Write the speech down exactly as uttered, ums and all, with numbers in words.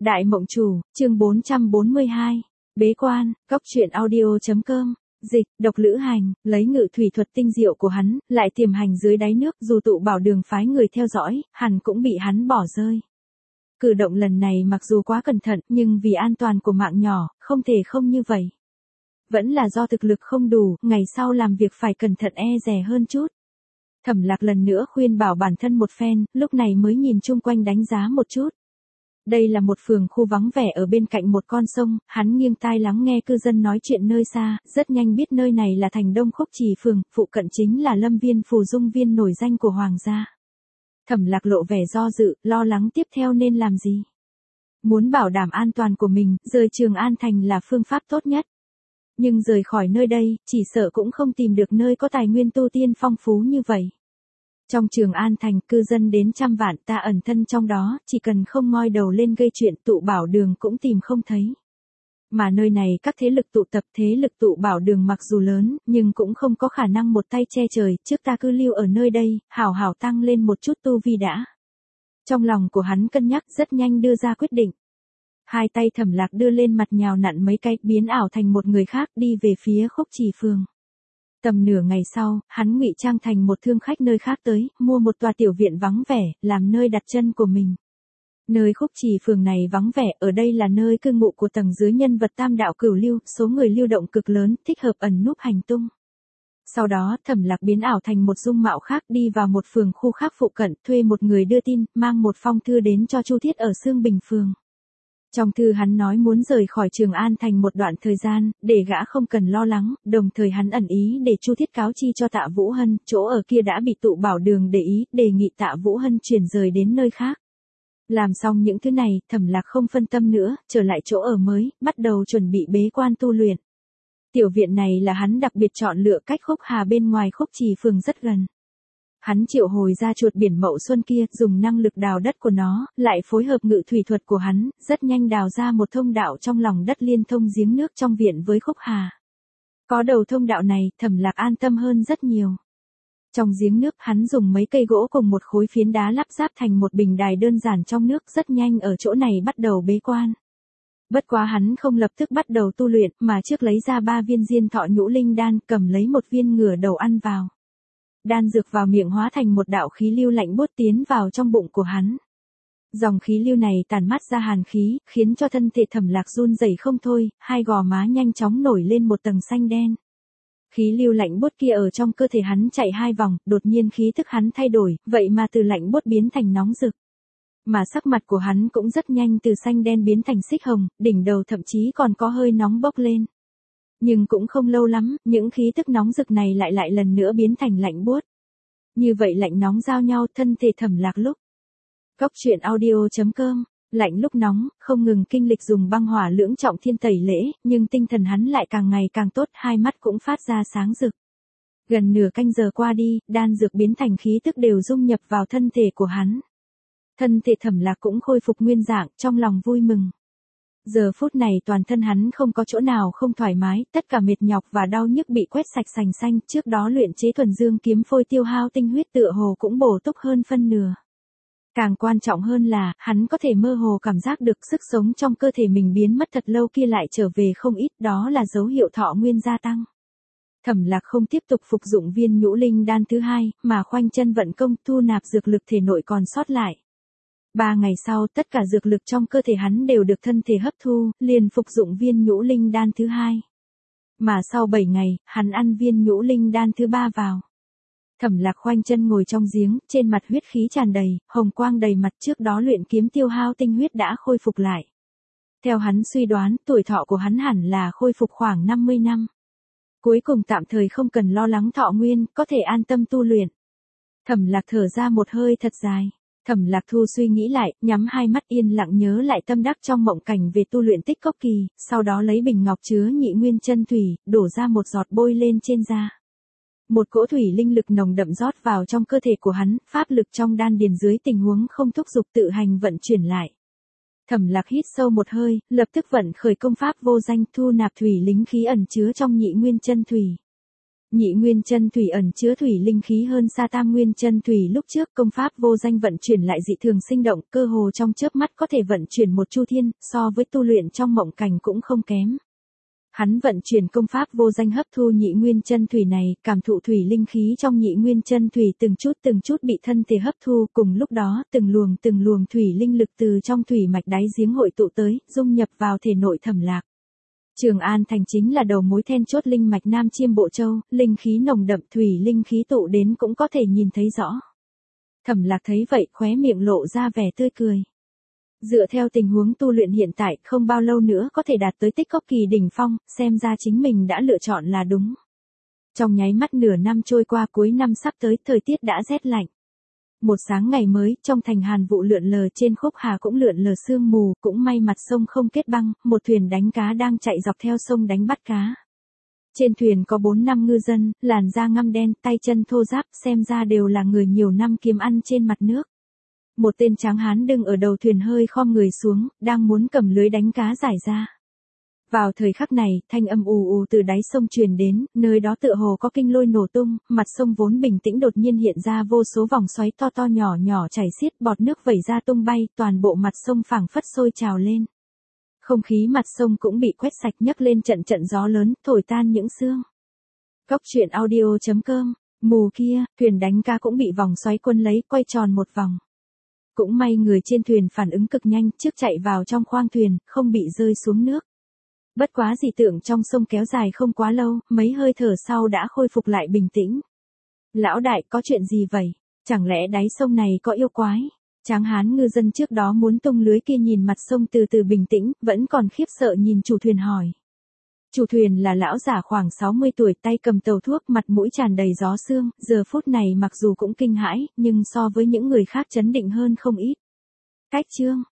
Đại Mộng Chủ, chương bốn trăm bốn mươi hai. Bế quan, Cóc Truyện Audio.com. Dịch, độc lữ hành, lấy ngự thủy thuật tinh diệu của hắn, lại tiềm hành dưới đáy nước, dù tụ bảo đường phái người theo dõi, hẳn cũng bị hắn bỏ rơi. Cử động lần này mặc dù quá cẩn thận, nhưng vì an toàn của mạng nhỏ, không thể không như vậy. Vẫn là do thực lực không đủ, ngày sau làm việc phải cẩn thận e dè hơn chút. Thẩm Lạc lần nữa khuyên bảo bản thân một phen, lúc này mới nhìn chung quanh đánh giá một chút. Đây là một phường khu vắng vẻ ở bên cạnh một con sông, hắn nghiêng tai lắng nghe cư dân nói chuyện nơi xa, rất nhanh biết nơi này là thành Đông Khúc Trì phường, phụ cận chính là Lâm Viên Phù Dung Viên nổi danh của Hoàng gia. Thẩm Lạc lộ vẻ do dự, lo lắng tiếp theo nên làm gì. Muốn bảo đảm an toàn của mình, rời Trường An Thành là phương pháp tốt nhất. Nhưng rời khỏi nơi đây, chỉ sợ cũng không tìm được nơi có tài nguyên tu tiên phong phú như vậy. Trong Trường An Thành, cư dân đến trăm vạn, ta ẩn thân trong đó, chỉ cần không ngoi đầu lên gây chuyện, tụ bảo đường cũng tìm không thấy. Mà nơi này các thế lực tụ tập, thế lực tụ bảo đường mặc dù lớn, nhưng cũng không có khả năng một tay che trời, trước ta cứ lưu ở nơi đây, hảo hảo tăng lên một chút tu vi đã. Trong lòng của hắn cân nhắc, rất nhanh đưa ra quyết định. Hai tay Thẩm Lạc đưa lên mặt nhào nặn mấy cái, biến ảo thành một người khác, đi về phía Khúc Trì phường. Tầm nửa ngày sau, hắn ngụy trang thành một thương khách nơi khác tới, mua một tòa tiểu viện vắng vẻ, làm nơi đặt chân của mình. Nơi Khúc Trì phường này vắng vẻ, ở đây là nơi cư ngụ của tầng dưới nhân vật tam đạo cửu lưu, số người lưu động cực lớn, thích hợp ẩn núp hành tung. Sau đó, Thẩm Lạc biến ảo thành một dung mạo khác, đi vào một phường khu khác phụ cận, thuê một người đưa tin, mang một phong thư đến cho Chu Thiết ở Sương Bình phường. Trong thư hắn nói muốn rời khỏi Trường An Thành một đoạn thời gian, để gã không cần lo lắng, đồng thời hắn ẩn ý để Chu Thiết cáo chi cho Tạ Vũ Hân, chỗ ở kia đã bị tụ bảo đường để ý, đề nghị Tạ Vũ Hân chuyển rời đến nơi khác. Làm xong những thứ này, Thẩm Lạc không phân tâm nữa, trở lại chỗ ở mới, bắt đầu chuẩn bị bế quan tu luyện. Tiểu viện này là hắn đặc biệt chọn lựa cách Khúc Hà bên ngoài Khúc Trì phường rất gần. Hắn triệu hồi ra chuột biển Mậu Xuân kia, dùng năng lực đào đất của nó, lại phối hợp ngự thủy thuật của hắn, rất nhanh đào ra một thông đạo trong lòng đất liên thông giếng nước trong viện với Khúc Hà. Có đầu thông đạo này, Thẩm Lạc an tâm hơn rất nhiều. Trong giếng nước, hắn dùng mấy cây gỗ cùng một khối phiến đá lắp ráp thành một bình đài đơn giản trong nước, rất nhanh ở chỗ này bắt đầu bế quan. Bất quá hắn không lập tức bắt đầu tu luyện, mà trước lấy ra ba viên diên thọ nhũ linh đan, cầm lấy một viên ngửa đầu ăn vào. Đan dược vào miệng hóa thành một đạo khí lưu lạnh buốt tiến vào trong bụng của hắn. Dòng khí lưu này tản mát ra hàn khí, khiến cho thân thể Thẩm Lạc run rẩy không thôi, hai gò má nhanh chóng nổi lên một tầng xanh đen. Khí lưu lạnh buốt kia ở trong cơ thể hắn chạy hai vòng, đột nhiên khí thức hắn thay đổi, vậy mà từ lạnh buốt biến thành nóng rực. Mà sắc mặt của hắn cũng rất nhanh từ xanh đen biến thành xích hồng, đỉnh đầu thậm chí còn có hơi nóng bốc lên. Nhưng cũng không lâu lắm, những khí tức nóng rực này lại lại lần nữa biến thành lạnh buốt. Như vậy lạnh nóng giao nhau, thân thể Thẩm Lạc lúc. Cóc Truyện Audio.com. Lạnh lúc nóng, không ngừng kinh lịch dùng băng hỏa lưỡng trọng thiên tẩy lễ, nhưng tinh thần hắn lại càng ngày càng tốt, hai mắt cũng phát ra sáng rực. Gần nửa canh giờ qua đi, đan dược biến thành khí tức đều dung nhập vào thân thể của hắn. Thân thể Thẩm Lạc cũng khôi phục nguyên dạng, trong lòng vui mừng. Giờ phút này toàn thân hắn không có chỗ nào không thoải mái, tất cả mệt nhọc và đau nhức bị quét sạch sành xanh, trước đó luyện chế thuần dương kiếm phôi tiêu hao tinh huyết tựa hồ cũng bổ túc hơn phân nửa. Càng quan trọng hơn là, hắn có thể mơ hồ cảm giác được sức sống trong cơ thể mình biến mất thật lâu kia lại trở về không ít, đó là dấu hiệu thọ nguyên gia tăng. Thẩm Lạc không tiếp tục phục dụng viên nhũ linh đan thứ hai, mà khoanh chân vận công thu nạp dược lực thể nội còn sót lại. Ba ngày sau, tất cả dược lực trong cơ thể hắn đều được thân thể hấp thu, liền phục dụng viên nhũ linh đan thứ hai. Mà sau bảy ngày, hắn ăn viên nhũ linh đan thứ ba vào. Thẩm Lạc khoanh chân ngồi trong giếng, trên mặt huyết khí tràn đầy, hồng quang đầy mặt, trước đó luyện kiếm tiêu hao tinh huyết đã khôi phục lại. Theo hắn suy đoán, tuổi thọ của hắn hẳn là khôi phục khoảng năm mươi năm. Cuối cùng tạm thời không cần lo lắng thọ nguyên, có thể an tâm tu luyện. Thẩm Lạc thở ra một hơi thật dài. Thẩm Lạc thu suy nghĩ lại, nhắm hai mắt yên lặng nhớ lại tâm đắc trong mộng cảnh về tu luyện tích cốc kỳ, sau đó lấy bình ngọc chứa nhị nguyên chân thủy, đổ ra một giọt bôi lên trên da. Một cỗ thủy linh lực nồng đậm rót vào trong cơ thể của hắn, pháp lực trong đan điền dưới tình huống không thúc giục tự hành vận chuyển lại. Thẩm Lạc hít sâu một hơi, lập tức vận khởi công pháp vô danh thu nạp thủy linh khí ẩn chứa trong nhị nguyên chân thủy. Nhị nguyên chân thủy ẩn chứa thủy linh khí hơn xa tam nguyên chân thủy lúc trước, công pháp vô danh vận chuyển lại dị thường sinh động, cơ hồ trong chớp mắt có thể vận chuyển một chu thiên, so với tu luyện trong mộng cảnh cũng không kém. Hắn vận chuyển công pháp vô danh hấp thu nhị nguyên chân thủy này, cảm thụ thủy linh khí trong nhị nguyên chân thủy từng chút từng chút bị thân thể hấp thu, cùng lúc đó từng luồng từng luồng thủy linh lực từ trong thủy mạch đáy giếng hội tụ tới, dung nhập vào thể nội Thẩm Lạc. Trường An thành chính là đầu mối then chốt linh mạch Nam Chiêm Bộ Châu, linh khí nồng đậm, thủy linh khí tụ đến cũng có thể nhìn thấy rõ. Thẩm Lạc thấy vậy, khóe miệng lộ ra vẻ tươi cười. Dựa theo tình huống tu luyện hiện tại, không bao lâu nữa có thể đạt tới tích cốc kỳ đỉnh phong, xem ra chính mình đã lựa chọn là đúng. Trong nháy mắt nửa năm trôi qua, cuối năm sắp tới, thời tiết đã rét lạnh. Một sáng ngày mới, trong thành hàn vụ lượn lờ, trên khúc hà cũng lượn lờ sương mù, cũng may mặt sông không kết băng, một thuyền đánh cá đang chạy dọc theo sông đánh bắt cá. Trên thuyền có bốn năm ngư dân, làn da ngăm đen, tay chân thô ráp, xem ra đều là người nhiều năm kiếm ăn trên mặt nước. Một tên tráng hán đứng ở đầu thuyền hơi khom người xuống, đang muốn cầm lưới đánh cá giải ra. Vào thời khắc này, thanh âm ù ù từ đáy sông truyền đến, nơi đó tựa hồ có kinh lôi nổ tung, mặt sông vốn bình tĩnh đột nhiên hiện ra vô số vòng xoáy to to nhỏ nhỏ chảy xiết, bọt nước vẩy ra tung bay, toàn bộ mặt sông phảng phất sôi trào lên. Không khí mặt sông cũng bị quét sạch, nhấc lên trận trận gió lớn, thổi tan những sương. Cốc truyện audio chấm com, mù kia, thuyền đánh cá cũng bị vòng xoáy quân lấy, quay tròn một vòng. Cũng may người trên thuyền phản ứng cực nhanh, trước chạy vào trong khoang thuyền, không bị rơi xuống nước. Bất quá dị tượng trong sông kéo dài không quá lâu, mấy hơi thở sau đã khôi phục lại bình tĩnh. Lão đại, có chuyện gì vậy? Chẳng lẽ đáy sông này có yêu quái? Tráng hán ngư dân trước đó muốn tung lưới kia nhìn mặt sông từ từ bình tĩnh, vẫn còn khiếp sợ nhìn chủ thuyền hỏi. Chủ thuyền là lão giả khoảng sáu mươi tuổi, tay cầm tàu thuốc, mặt mũi tràn đầy gió sương, giờ phút này mặc dù cũng kinh hãi, nhưng so với những người khác chấn định hơn không ít. Cách chương